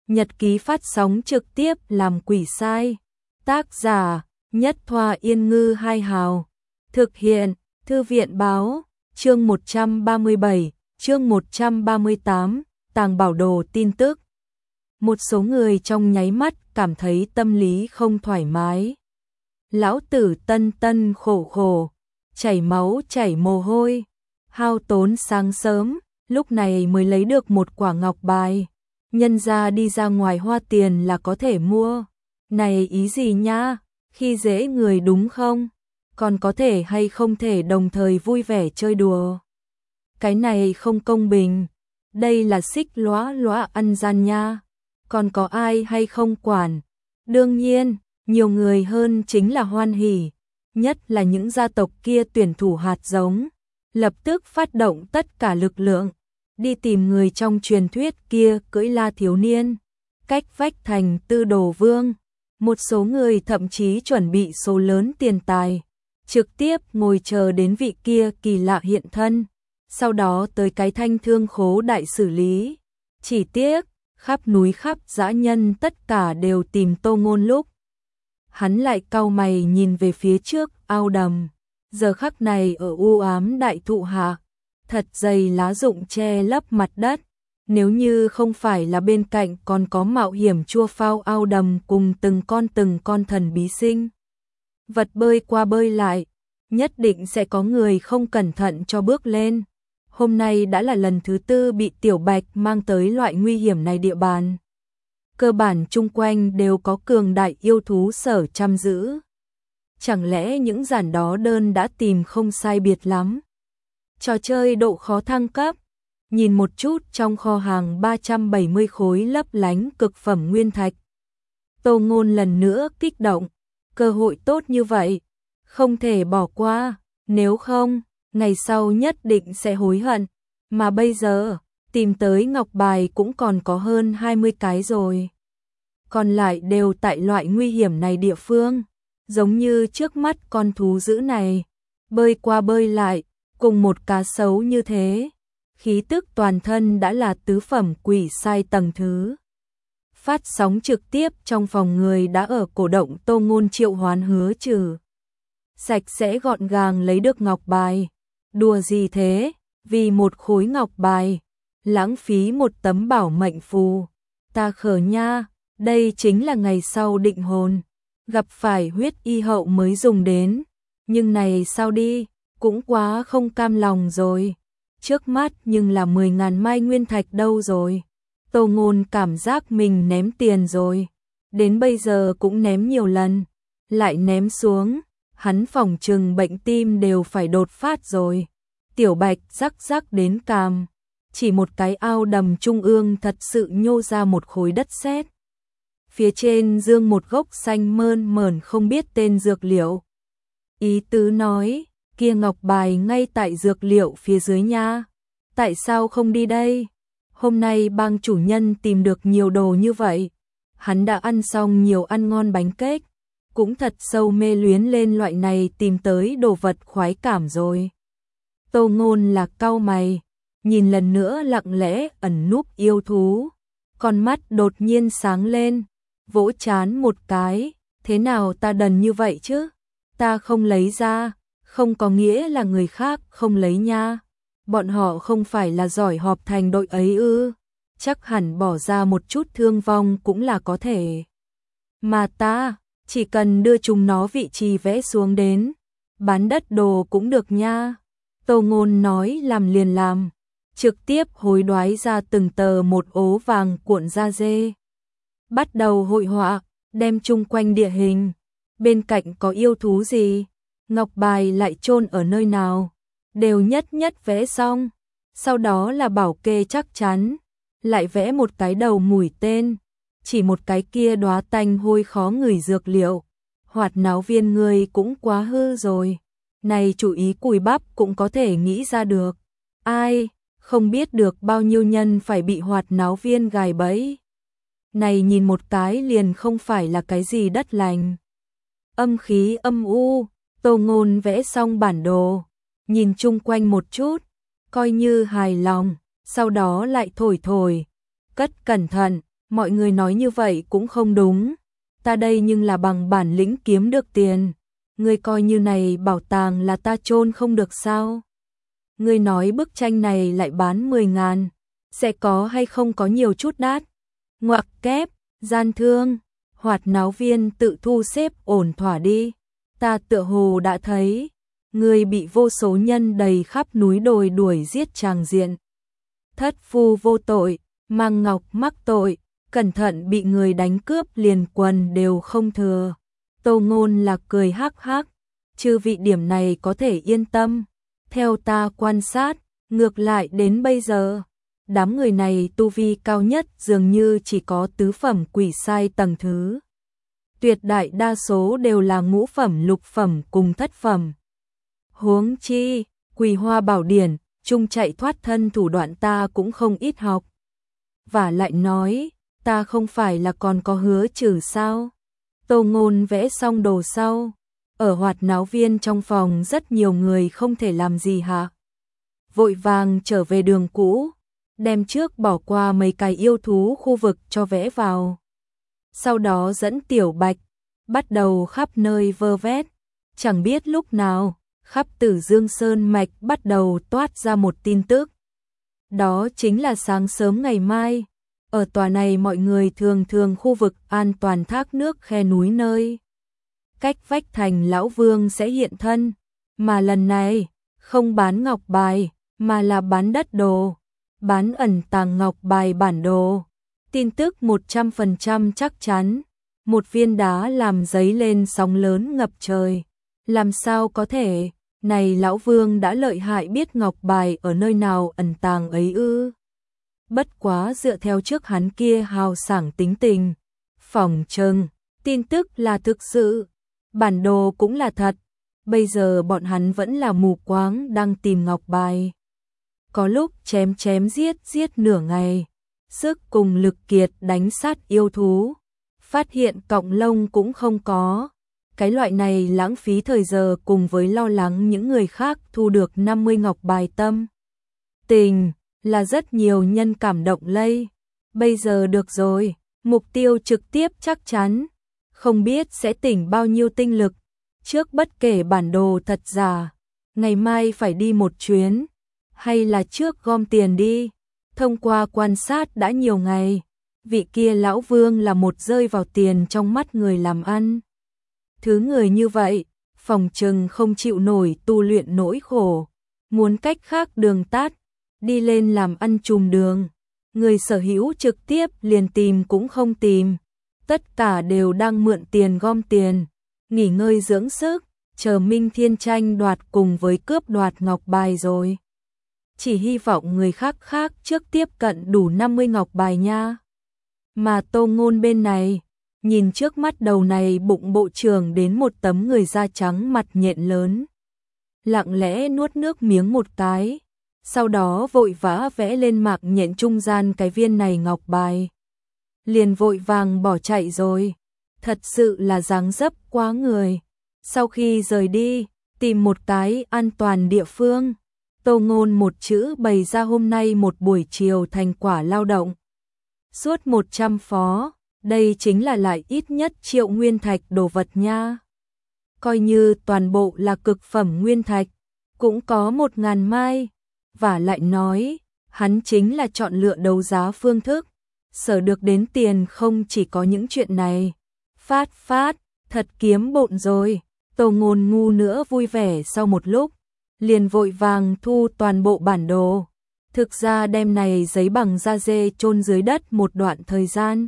Nhật ký phát sóng trực tiếp làm quỷ sai. Tác giả Nhất Thoa Yên Ngư Hai Hào. Thực hiện Thư viện báo. Chương 137, chương 138, tàng bảo đồ tin tức. Một số người trong nháy mắt cảm thấy tâm lý không thoải mái. Lão tử tân tân khổ khổ, chảy máu chảy mồ hôi, hao tốn sáng sớm, lúc này mới lấy được một quả ngọc bài. Nhân ra đi ra ngoài hoa tiền là có thể mua. Này ý gì nha, khi dễ người đúng không? Còn có thể hay không thể đồng thời vui vẻ chơi đùa. Cái này không công bình. Đây là xích lóa lóa ăn gian nha. Còn có ai hay không quản? Đương nhiên, nhiều người hơn chính là hoan hỉ. Nhất là những gia tộc kia tuyển thủ hạt giống. Lập tức phát động tất cả lực lượng. Đi tìm người trong truyền thuyết kia cưỡi la thiếu niên. Cách vách thành Tư Đồ Vương. Một số người thậm chí chuẩn bị số lớn tiền tài. Trực tiếp ngồi chờ đến vị kia kỳ lạ hiện thân. Sau đó tới cái thanh thương khố đại xử lý. Chỉ tiếc, khắp núi khắp dã nhân tất cả đều tìm Tô Ngôn lúc. Hắn lại cau mày nhìn về phía trước ao đầm. Giờ khắc này ở u ám đại thụ hạ, thật dày lá rụng che lấp mặt đất. Nếu như không phải là bên cạnh còn có mạo hiểm chua phao ao đầm cùng từng con thần bí sinh. Vật bơi qua bơi lại, nhất định sẽ có người không cẩn thận cho bước lên. Hôm nay đã là lần thứ tư bị Tiểu Bạch mang tới loại nguy hiểm này địa bàn. Cơ bản chung quanh đều có cường đại yêu thú sở chăm giữ. Chẳng lẽ những giản đó đơn đã tìm không sai biệt lắm? Trò chơi độ khó thăng cấp. Nhìn một chút trong kho hàng 370 khối lấp lánh cực phẩm nguyên thạch. Tô Ngôn lần nữa kích động. Cơ hội tốt như vậy, không thể bỏ qua, nếu không, ngày sau nhất định sẽ hối hận. Mà bây giờ, tìm tới ngọc bài cũng còn có hơn 20 cái rồi. Còn lại đều tại loại nguy hiểm này địa phương, giống như trước mắt con thú dữ này, bơi qua bơi lại, cùng một cá sấu như thế. Khí tức toàn thân đã là tứ phẩm quỷ sai tầng thứ. Phát sóng trực tiếp trong phòng người đã ở cổ động Tô Ngôn triệu hoán Hứa Trừ. Sạch sẽ gọn gàng lấy được ngọc bài. Đùa gì thế, vì một khối ngọc bài, lãng phí một tấm bảo mệnh phù. Ta khờ nha, đây chính là ngày sau định hồn. Gặp phải huyết y hậu mới dùng đến. Nhưng này sao đi, cũng quá không cam lòng rồi. Trước mắt nhưng là 10.000 mai nguyên thạch đâu rồi. Tô Ngôn cảm giác mình ném tiền rồi. Đến bây giờ cũng ném nhiều lần. Lại ném xuống. Hắn phỏng chừng bệnh tim đều phải đột phát rồi. Tiểu Bạch rắc rắc đến càm. Chỉ một cái ao đầm trung ương thật sự nhô ra một khối đất sét. Phía trên dương một gốc xanh mơn mởn không biết tên dược liệu. Ý tứ nói, kia ngọc bài ngay tại dược liệu phía dưới nha. Tại sao không đi đây? Hôm nay bang chủ nhân tìm được nhiều đồ như vậy. Hắn đã ăn xong nhiều ăn ngon bánh kếch. Cũng thật sâu mê luyến lên loại này tìm tới đồ vật khoái cảm rồi. Tô Ngôn là cau mày. Nhìn lần nữa lặng lẽ ẩn núp yêu thú. Con mắt đột nhiên sáng lên. Vỗ chán một cái. Thế nào ta đần như vậy chứ? Ta không lấy ra. Không có nghĩa là người khác không lấy nha. Bọn họ không phải là giỏi họp thành đội ấy ư? Chắc hẳn bỏ ra một chút thương vong cũng là có thể. Mà ta, chỉ cần đưa chúng nó vị trí vẽ xuống đến, bán đất đồ cũng được nha. Tô Ngôn nói làm liền làm, trực tiếp hối đoái ra từng tờ một ố vàng cuộn da dê. Bắt đầu hội họa, đem chung quanh địa hình. Bên cạnh có yêu thú gì? Ngọc bài lại chôn ở nơi nào? Đều nhất nhất vẽ xong. Sau đó là bảo kê chắc chắn. Lại vẽ một cái đầu mũi tên. Chỉ một cái kia đóa tanh hôi khó ngửi dược liệu. Hoạt náo viên người cũng quá hư rồi. Này chủ ý cùi bắp cũng có thể nghĩ ra được. Ai, không biết được bao nhiêu nhân phải bị hoạt náo viên gài bẫy. Này nhìn một cái liền không phải là cái gì đất lành. Âm khí âm u, Tô Ngôn vẽ xong bản đồ. Nhìn chung quanh một chút, coi như hài lòng, sau đó lại thổi thổi, cất cẩn thận, mọi người nói như vậy cũng không đúng. Ta đây nhưng là bằng bản lĩnh kiếm được tiền. Ngươi coi như này bảo tàng là ta chôn không được sao? Ngươi nói bức tranh này lại bán 10.000, sẽ có hay không có nhiều chút đắt? Ngoặc kép, gian thương, Hoạt náo viên tự thu xếp ổn thỏa đi. Ta tựa hồ đã thấy, ngươi bị vô số nhân đầy khắp núi đồi đuổi giết tràng diện. Thất phu vô tội, mang ngọc mắc tội, cẩn thận bị người đánh cướp liền quần đều không thừa. Tô Ngôn là cười hắc hắc, chư vị điểm này có thể yên tâm. Theo ta quan sát, ngược lại đến bây giờ, đám người này tu vi cao nhất dường như chỉ có tứ phẩm quỷ sai tầng thứ. Tuyệt đại đa số đều là ngũ phẩm, lục phẩm cùng thất phẩm. Huống chi, Quỳ Hoa Bảo Điển, chung chạy thoát thân thủ đoạn ta cũng không ít học. Và lại nói, ta không phải là còn có hứa trừ sao? Tô Ngôn vẽ xong đồ sau, ở hoạt náo viên trong phòng rất nhiều người không thể làm gì hả? Vội vàng trở về đường cũ, đem trước bỏ qua mấy cái yêu thú khu vực cho vẽ vào. Sau đó dẫn Tiểu Bạch, bắt đầu khắp nơi vơ vét, chẳng biết lúc nào, khắp Tử Dương Sơn Mạch bắt đầu toát ra một tin tức. Đó chính là sáng sớm ngày mai, ở tòa này mọi người thường khu vực an toàn thác nước khe núi nơi. Cách vách thành Lão Vương sẽ hiện thân, mà lần này, không bán ngọc bài, mà là bán đất đồ, bán ẩn tàng ngọc bài bản đồ. Tin tức 100% chắc chắn, một viên đá làm giấy lên sóng lớn ngập trời. Làm sao có thể, này Lão Vương đã lợi hại biết ngọc bài ở nơi nào ẩn tàng ấy ư? Bất quá dựa theo trước hắn kia hào sảng tính tình, phỏng chừng, tin tức là thực sự, bản đồ cũng là thật, bây giờ bọn hắn vẫn là mù quáng đang tìm ngọc bài. Có lúc chém giết nửa ngày, sức cùng lực kiệt đánh sát yêu thú, phát hiện cọng lông cũng không có. Cái loại này lãng phí thời giờ cùng với lo lắng những người khác thu được 50 ngọc bài tâm. Tình là rất nhiều nhân cảm động lây. Bây giờ được rồi, mục tiêu trực tiếp chắc chắn, không biết sẽ tỉnh bao nhiêu tinh lực. Trước bất kể bản đồ thật giả, ngày mai phải đi một chuyến, hay là trước gom tiền đi. Thông qua quan sát đã nhiều ngày, vị kia Lão Vương là một rơi vào tiền trong mắt người làm ăn. Thứ người như vậy, phòng trừng không chịu nổi tu luyện nỗi khổ, muốn cách khác đường tát, đi lên làm ăn trùm đường. Người sở hữu trực tiếp liền tìm cũng không tìm, tất cả đều đang mượn tiền gom tiền, nghỉ ngơi dưỡng sức, chờ Minh Thiên tranh đoạt cùng với cướp đoạt ngọc bài rồi. Chỉ hy vọng người khác trước tiếp cận đủ 50 ngọc bài nha. Mà Tô Ngôn bên này, nhìn trước mắt đầu này bụng bộ trưởng đến một tấm người da trắng mặt nhện lớn. Lặng lẽ nuốt nước miếng một cái, sau đó vội vã vẽ lên mạc nhện trung gian cái viên này ngọc bài. Liền vội vàng bỏ chạy rồi, thật sự là dáng dấp quá người. Sau khi rời đi, tìm một cái an toàn địa phương, Tô Ngôn một chữ bày ra hôm nay một buổi chiều thành quả lao động. Suốt 100 phó, đây chính là lại ít nhất triệu nguyên thạch đồ vật nha. Coi như toàn bộ là cực phẩm nguyên thạch, cũng có 1.000 mai. Và lại nói, hắn chính là chọn lựa đấu giá phương thức, sở được đến tiền không chỉ có những chuyện này. Phát, thật kiếm bộn rồi. Tô Ngôn ngu nữa vui vẻ sau một lúc, liền vội vàng thu toàn bộ bản đồ. Thực ra đem này giấy bằng da dê chôn dưới đất một đoạn thời gian.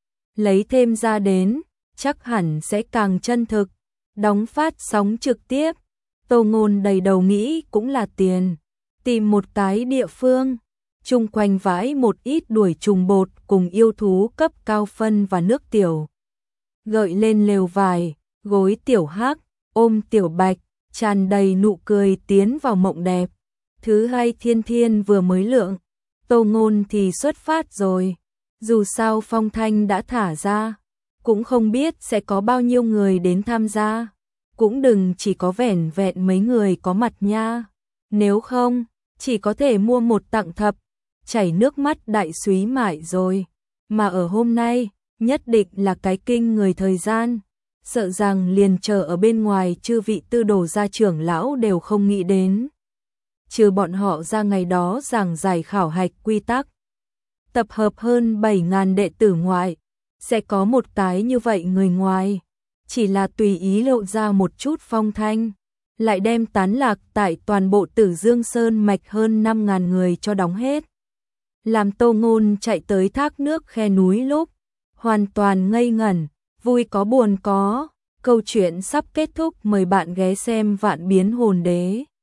Lấy thêm ra đến, chắc hẳn sẽ càng chân thực. Đóng phát sóng trực tiếp, Tô Ngôn đầy đầu nghĩ cũng là tiền. Tìm một cái địa phương, chung quanh vãi một ít đuổi trùng bột cùng yêu thú cấp cao phân và nước tiểu. Gợi lên lều vải, gối Tiểu Hắc, ôm Tiểu Bạch, tràn đầy nụ cười tiến vào mộng đẹp. Thứ hai thiên vừa mới lượng, Tô Ngôn thì xuất phát rồi. Dù sao phong thanh đã thả ra, cũng không biết sẽ có bao nhiêu người đến tham gia. Cũng đừng chỉ có vẻn vẹn mấy người có mặt nha. Nếu không, chỉ có thể mua một tặng thập, chảy nước mắt đại súy mãi rồi. mà ở hôm nay, nhất định là cái kinh người thời gian, sợ rằng liền chờ ở bên ngoài chư vị tư đồ gia trưởng lão đều không nghĩ đến. Trừ bọn họ ra ngày đó giảng giải khảo hạch quy tắc, tập hợp hơn 7.000 đệ tử ngoại, sẽ có một cái như vậy người ngoài, chỉ là tùy ý lộ ra một chút phong thanh, lại đem tán lạc tại toàn bộ Tử Dương Sơn mạch hơn 5.000 người cho đóng hết. Làm Tô Ngôn chạy tới thác nước khe núi lúc, hoàn toàn ngây ngẩn, vui có buồn có, câu chuyện sắp kết thúc, mời bạn ghé xem Vạn Biến Hồn Đế.